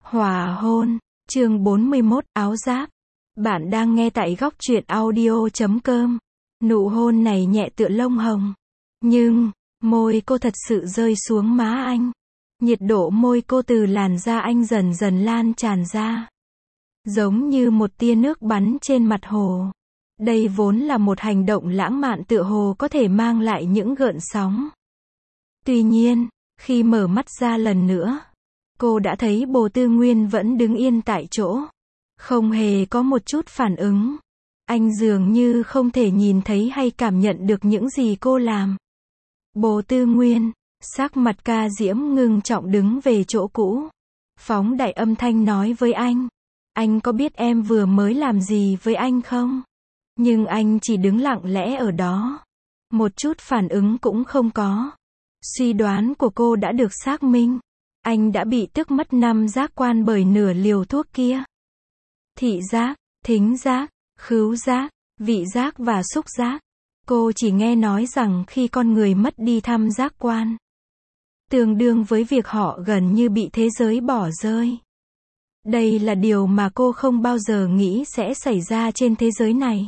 Hòa hôn, chương 41, áo giáp. Bạn đang nghe tại góc truyện audio.com. Nụ hôn này nhẹ tựa lông hồng. Nhưng, môi cô thật sự rơi xuống má anh. Nhiệt độ môi cô từ làn da anh dần dần lan tràn ra. Giống như một tia nước bắn trên mặt hồ. Đây vốn là một hành động lãng mạn tựa hồ có thể mang lại những gợn sóng. Tuy nhiên, khi mở mắt ra lần nữa, cô đã thấy Bồ Tư Nguyên vẫn đứng yên tại chỗ. Không hề có một chút phản ứng. Anh dường như không thể nhìn thấy hay cảm nhận được những gì cô làm. Bồ Tư Nguyên, sắc mặt Ca Diễm ngưng trọng đứng về chỗ cũ. Phóng đại âm thanh nói với anh. Anh có biết em vừa mới làm gì với anh không? Nhưng anh chỉ đứng lặng lẽ ở đó. Một chút phản ứng cũng không có. Suy đoán của cô đã được xác minh. Anh đã bị tước mất 5 giác quan bởi nửa liều thuốc kia. Thị giác, thính giác, khứu giác, vị giác và xúc giác. Cô chỉ nghe nói rằng khi con người mất đi 5 giác quan, tương đương với việc họ gần như bị thế giới bỏ rơi. Đây là điều mà cô không bao giờ nghĩ sẽ xảy ra trên thế giới này.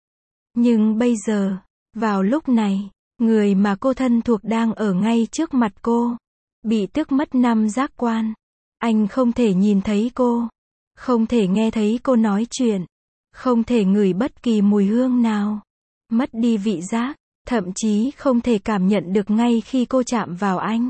Nhưng bây giờ, vào lúc này, người mà cô thân thuộc đang ở ngay trước mặt cô. Bị tước mất 5 giác quan. Anh không thể nhìn thấy cô. Không thể nghe thấy cô nói chuyện. Không thể ngửi bất kỳ mùi hương nào. Mất đi vị giác. Thậm chí không thể cảm nhận được ngay khi cô chạm vào anh.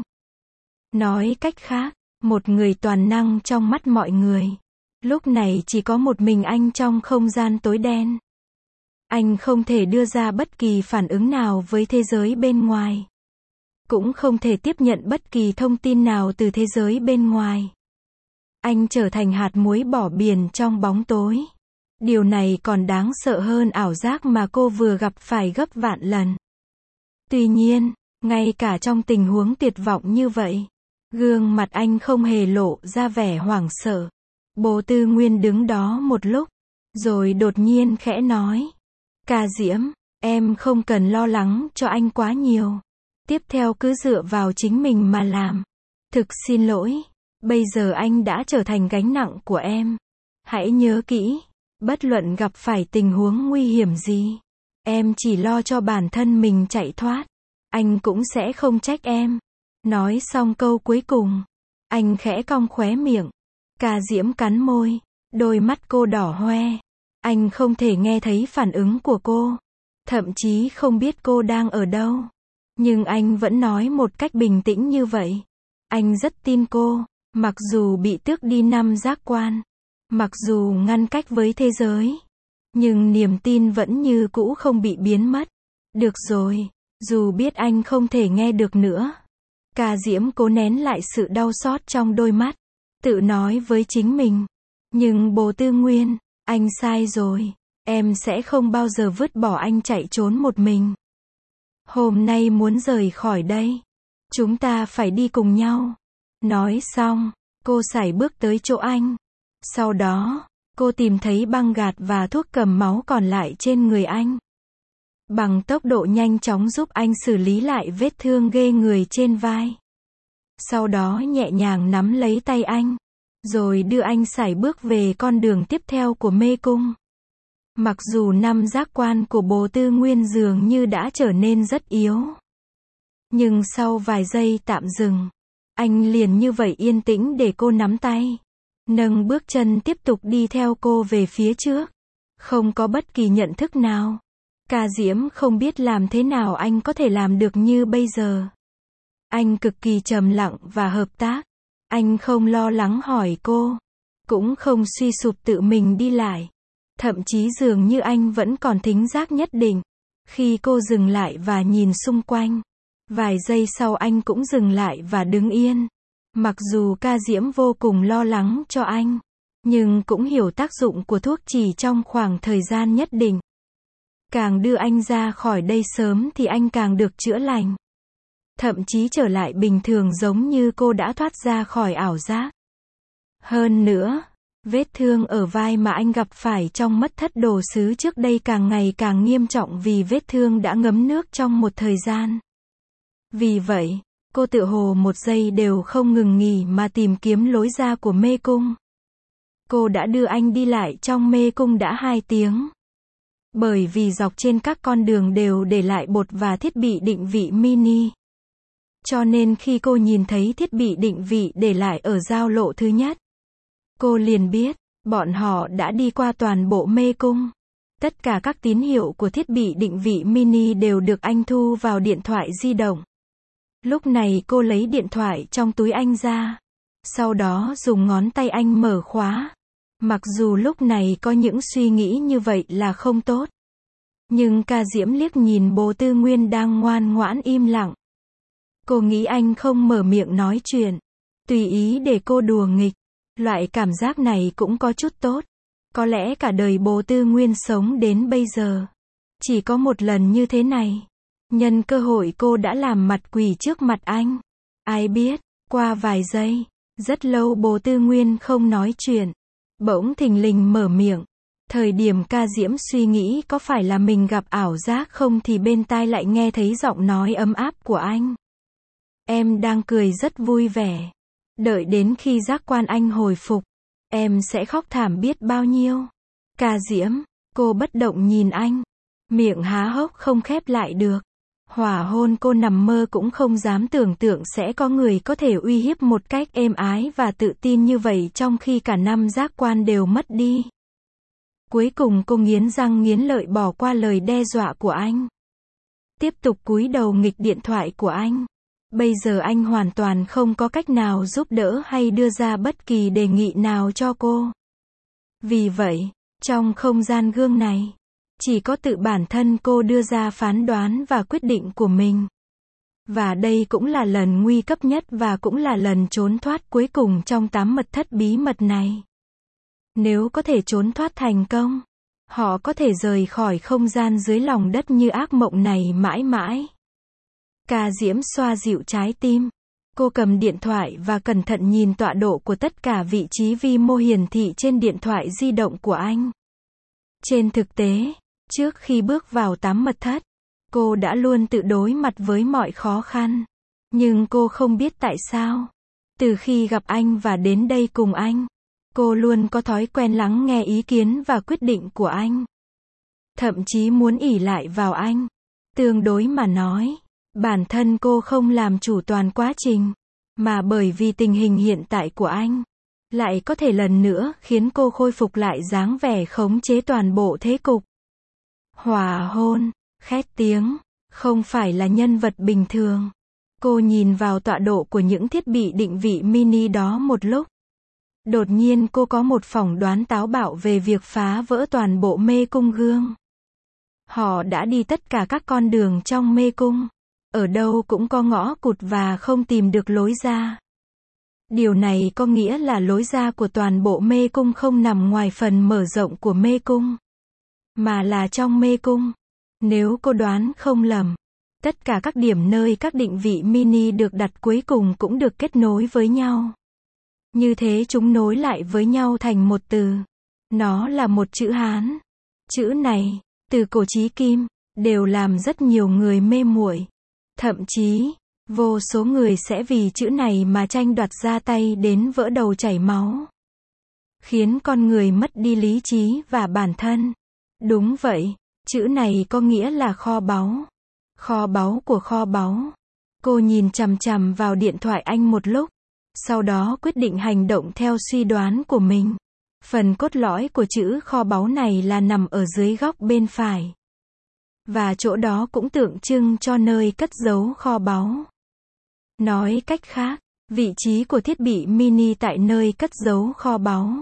Nói cách khác, một người toàn năng trong mắt mọi người. Lúc này chỉ có một mình anh trong không gian tối đen. Anh không thể đưa ra bất kỳ phản ứng nào với thế giới bên ngoài. Cũng không thể tiếp nhận bất kỳ thông tin nào từ thế giới bên ngoài. Anh trở thành hạt muối bỏ biển trong bóng tối. Điều này còn đáng sợ hơn ảo giác mà cô vừa gặp phải gấp vạn lần. Tuy nhiên, ngay cả trong tình huống tuyệt vọng như vậy, gương mặt anh không hề lộ ra vẻ hoảng sợ. Bồ Tư Nguyên đứng đó một lúc, rồi đột nhiên khẽ nói. Ca Diễm, em không cần lo lắng cho anh quá nhiều. Tiếp theo cứ dựa vào chính mình mà làm. Thực xin lỗi, bây giờ anh đã trở thành gánh nặng của em. Hãy nhớ kỹ, bất luận gặp phải tình huống nguy hiểm gì, em chỉ lo cho bản thân mình chạy thoát. Anh cũng sẽ không trách em. Nói xong câu cuối cùng, anh khẽ cong khóe miệng. Ca Diễm cắn môi, đôi mắt cô đỏ hoe. Anh không thể nghe thấy phản ứng của cô. Thậm chí không biết cô đang ở đâu. Nhưng anh vẫn nói một cách bình tĩnh như vậy. Anh rất tin cô, mặc dù bị tước đi 5 giác quan, mặc dù ngăn cách với thế giới, nhưng niềm tin vẫn như cũ không bị biến mất. Được rồi, dù biết anh không thể nghe được nữa. Ca Diễm cố nén lại sự đau xót trong đôi mắt, tự nói với chính mình. Nhưng Bồ Tư Nguyên, anh sai rồi, em sẽ không bao giờ vứt bỏ anh chạy trốn một mình. Hôm nay muốn rời khỏi đây. Chúng ta phải đi cùng nhau. Nói xong, cô sải bước tới chỗ anh. Sau đó, cô tìm thấy băng gạc và thuốc cầm máu còn lại trên người anh. Bằng tốc độ nhanh chóng giúp anh xử lý lại vết thương ghê người trên vai. Sau đó nhẹ nhàng nắm lấy tay anh. Rồi đưa anh sải bước về con đường tiếp theo của mê cung. Mặc dù 5 giác quan của Bồ Tư Nguyên dường như đã trở nên rất yếu. Nhưng sau vài giây tạm dừng, anh liền như vậy yên tĩnh để cô nắm tay. Nâng bước chân tiếp tục đi theo cô về phía trước. Không có bất kỳ nhận thức nào. Ca Diễm không biết làm thế nào anh có thể làm được như bây giờ. Anh cực kỳ trầm lặng và hợp tác. Anh không lo lắng hỏi cô. Cũng không suy sụp tự mình đi lại. Thậm chí dường như anh vẫn còn thính giác nhất định. Khi cô dừng lại và nhìn xung quanh. Vài giây sau anh cũng dừng lại và đứng yên. Mặc dù Ca Diễm vô cùng lo lắng cho anh. Nhưng cũng hiểu tác dụng của thuốc chỉ trong khoảng thời gian nhất định. Càng đưa anh ra khỏi đây sớm thì anh càng được chữa lành. Thậm chí trở lại bình thường giống như cô đã thoát ra khỏi ảo giác. Hơn nữa, vết thương ở vai mà anh gặp phải trong mất thất đồ sứ trước đây càng ngày càng nghiêm trọng vì vết thương đã ngấm nước trong một thời gian. Vì vậy, Cô tựa hồ một giây đều không ngừng nghỉ mà tìm kiếm lối ra của mê cung. Cô đã đưa anh đi lại trong mê cung đã 2 tiếng. Bởi vì dọc trên các con đường đều để lại bột và thiết bị định vị mini. Cho nên khi cô nhìn thấy thiết bị định vị để lại ở giao lộ thứ nhất, cô liền biết, bọn họ đã đi qua toàn bộ mê cung. Tất cả các tín hiệu của thiết bị định vị mini đều được anh thu vào điện thoại di động. Lúc này cô lấy điện thoại trong túi anh ra. Sau đó dùng ngón tay anh mở khóa. Mặc dù lúc này có những suy nghĩ như vậy là không tốt. Nhưng Ca Diễm liếc nhìn Bồ Tư Nguyên đang ngoan ngoãn im lặng. Cô nghĩ anh không mở miệng nói chuyện. Tùy ý để cô đùa nghịch. Loại cảm giác này cũng có chút tốt. Có lẽ cả đời Bồ Tư Nguyên sống đến bây giờ. Chỉ có một lần như thế này. Nhân cơ hội cô đã làm mặt quỷ trước mặt anh. Ai biết, qua vài giây, rất lâu Bồ Tư Nguyên không nói chuyện. Bỗng thình lình mở miệng. Thời điểm Ca Diễm suy nghĩ có phải là mình gặp ảo giác không thì bên tai lại nghe thấy giọng nói ấm áp của anh. Em đang cười rất vui vẻ. Đợi đến khi giác quan anh hồi phục, em sẽ khóc thảm biết bao nhiêu. Ca Diễm, cô bất động nhìn anh. Miệng há hốc không khép lại được. Hỏa hôn cô nằm mơ cũng không dám tưởng tượng sẽ có người có thể uy hiếp một cách êm ái và tự tin như vậy trong khi cả 5 giác quan đều mất đi. Cuối cùng cô nghiến răng nghiến lợi bỏ qua lời đe dọa của anh. Tiếp tục cúi đầu nghịch điện thoại của anh. Bây giờ anh hoàn toàn không có cách nào giúp đỡ hay đưa ra bất kỳ đề nghị nào cho cô. Vì vậy, trong không gian gương này, chỉ có tự bản thân cô đưa ra phán đoán và quyết định của mình. Và đây cũng là lần nguy cấp nhất và cũng là lần trốn thoát cuối cùng trong 8 mật thất bí mật này. Nếu có thể trốn thoát thành công, họ có thể rời khỏi không gian dưới lòng đất như ác mộng này mãi mãi. Ca Diễm xoa dịu trái tim. Cô cầm điện thoại và cẩn thận nhìn tọa độ của tất cả vị trí vi mô hiển thị trên điện thoại di động của anh. Trên thực tế, trước khi bước vào 8 mật thất, cô đã luôn tự đối mặt với mọi khó khăn. Nhưng cô không biết tại sao. Từ khi gặp anh và đến đây cùng anh, cô luôn có thói quen lắng nghe ý kiến và quyết định của anh. Thậm chí muốn ỷ lại vào anh. Tương đối mà nói, bản thân cô không làm chủ toàn quá trình, mà bởi vì tình hình hiện tại của anh, lại có thể lần nữa khiến cô khôi phục lại dáng vẻ khống chế toàn bộ thế cục. Hỏa hôn, khét tiếng, không phải là nhân vật bình thường. Cô nhìn vào tọa độ của những thiết bị định vị mini đó một lúc. Đột nhiên cô có một phỏng đoán táo bạo về việc phá vỡ toàn bộ mê cung gương. Họ đã đi tất cả các con đường trong mê cung. Ở đâu cũng có ngõ cụt và không tìm được lối ra. Điều này có nghĩa là lối ra của toàn bộ mê cung không nằm ngoài phần mở rộng của mê cung, mà là trong mê cung. Nếu cô đoán không lầm, tất cả các điểm nơi các định vị mini được đặt cuối cùng cũng được kết nối với nhau. Như thế chúng nối lại với nhau thành một từ. Nó là một chữ Hán. Chữ này, từ cổ chí kim, đều làm rất nhiều người mê muội. Thậm chí, vô số người sẽ vì chữ này mà tranh đoạt ra tay đến vỡ đầu chảy máu. Khiến con người mất đi lý trí và bản thân. Đúng vậy, chữ này có nghĩa là kho báu. Kho báu của kho báu. Cô nhìn chằm chằm vào điện thoại anh một lúc. Sau đó quyết định hành động theo suy đoán của mình. Phần cốt lõi của chữ kho báu này là nằm ở dưới góc bên phải. Và chỗ đó cũng tượng trưng cho nơi cất giấu kho báu. Nói cách khác, vị trí của thiết bị mini tại nơi cất giấu kho báu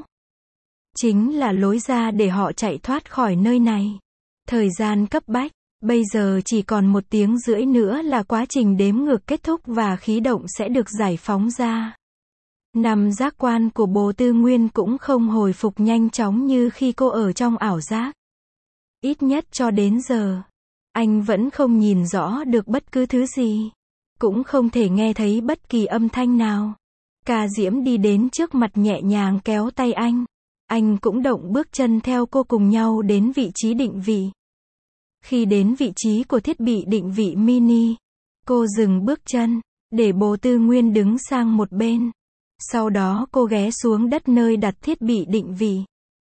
chính là lối ra để họ chạy thoát khỏi nơi này. Thời gian cấp bách, bây giờ chỉ còn 1 tiếng rưỡi nữa là quá trình đếm ngược kết thúc và khí động sẽ được giải phóng ra. 5 giác quan của Bồ Tư Nguyên cũng không hồi phục nhanh chóng như khi cô ở trong ảo giác. Ít nhất cho đến giờ, anh vẫn không nhìn rõ được bất cứ thứ gì. Cũng không thể nghe thấy bất kỳ âm thanh nào. Ca Diễm đi đến trước mặt nhẹ nhàng kéo tay anh. Anh cũng động bước chân theo cô cùng nhau đến vị trí định vị. Khi đến vị trí của thiết bị định vị mini, cô dừng bước chân. để Bồ Tư Nguyên đứng sang một bên. Sau đó cô ghé xuống đất nơi đặt thiết bị định vị.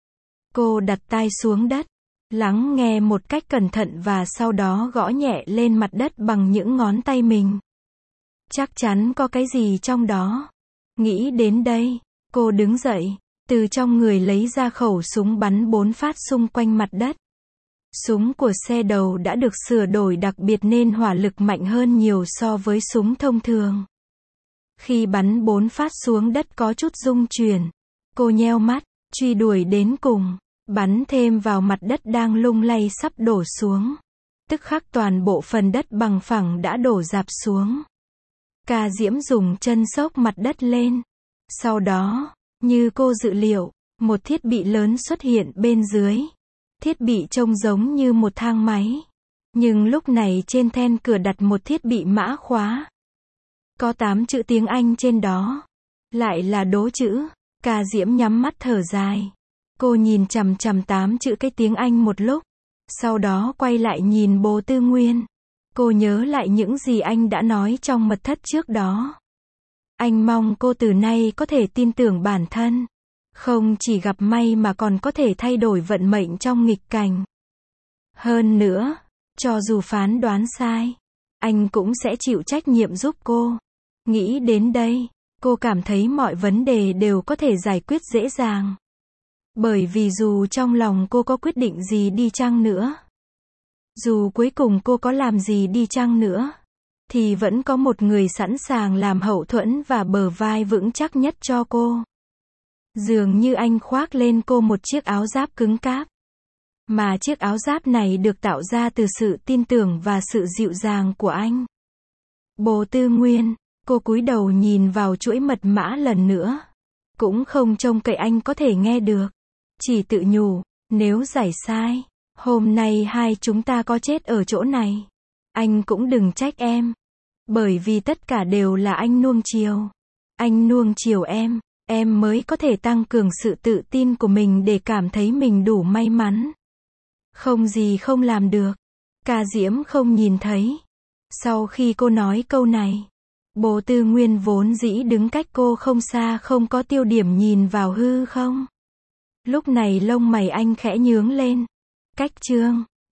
Cô đặt tai xuống đất, lắng nghe một cách cẩn thận và sau đó gõ nhẹ lên mặt đất bằng những ngón tay mình. Chắc chắn có cái gì trong đó. Nghĩ đến đây, cô đứng dậy, từ trong người lấy ra khẩu súng bắn 4 phát xung quanh mặt đất. Súng của xe đầu đã được sửa đổi đặc biệt nên hỏa lực mạnh hơn nhiều so với súng thông thường. Khi bắn 4 phát xuống đất có chút rung chuyển, cô nheo mắt, truy đuổi đến cùng, bắn thêm vào mặt đất đang lung lay sắp đổ xuống. Tức khắc toàn bộ phần đất bằng phẳng đã đổ rạp xuống. Ca Diễm dùng chân xốc mặt đất lên. Sau đó, như cô dự liệu, một thiết bị lớn xuất hiện bên dưới. Thiết bị trông giống như một thang máy. Nhưng lúc này trên then cửa đặt một thiết bị mã khóa. Có 8 chữ tiếng Anh trên đó. Lại là đố chữ. Ca Diễm nhắm mắt thở dài. Cô nhìn chằm chằm 8 chữ cái tiếng Anh một lúc. Sau đó quay lại nhìn Bồ Tư Nguyên. Cô nhớ lại những gì anh đã nói trong mật thất trước đó. Anh mong cô từ nay có thể tin tưởng bản thân. Không chỉ gặp may mà còn có thể thay đổi vận mệnh trong nghịch cảnh. Hơn nữa, cho dù phán đoán sai, anh cũng sẽ chịu trách nhiệm giúp cô. Nghĩ đến đây, cô cảm thấy mọi vấn đề đều có thể giải quyết dễ dàng. Bởi vì dù trong lòng cô có quyết định gì đi chăng nữa, dù cuối cùng cô có làm gì đi chăng nữa, thì vẫn có một người sẵn sàng làm hậu thuẫn và bờ vai vững chắc nhất cho cô. Dường như anh khoác lên cô một chiếc áo giáp cứng cáp. Mà chiếc áo giáp này được tạo ra từ sự tin tưởng và sự dịu dàng của anh. Bồ Tư Nguyên, cô cúi đầu nhìn vào chuỗi mật mã lần nữa. Cũng không trông cậy anh có thể nghe được. Chỉ tự nhủ, nếu giải sai, hôm nay hai chúng ta có chết ở chỗ này. Anh cũng đừng trách em. Bởi vì tất cả đều là anh nuông chiều. Anh nuông chiều em mới có thể tăng cường sự tự tin của mình để cảm thấy mình đủ may mắn. Không gì không làm được. Ca Diễm không nhìn thấy. Sau khi cô nói câu này, Bồ Tư Nguyên vốn dĩ đứng cách cô không xa không có tiêu điểm nhìn vào hư không. Lúc này lông mày anh khẽ nhướng lên. Cách chương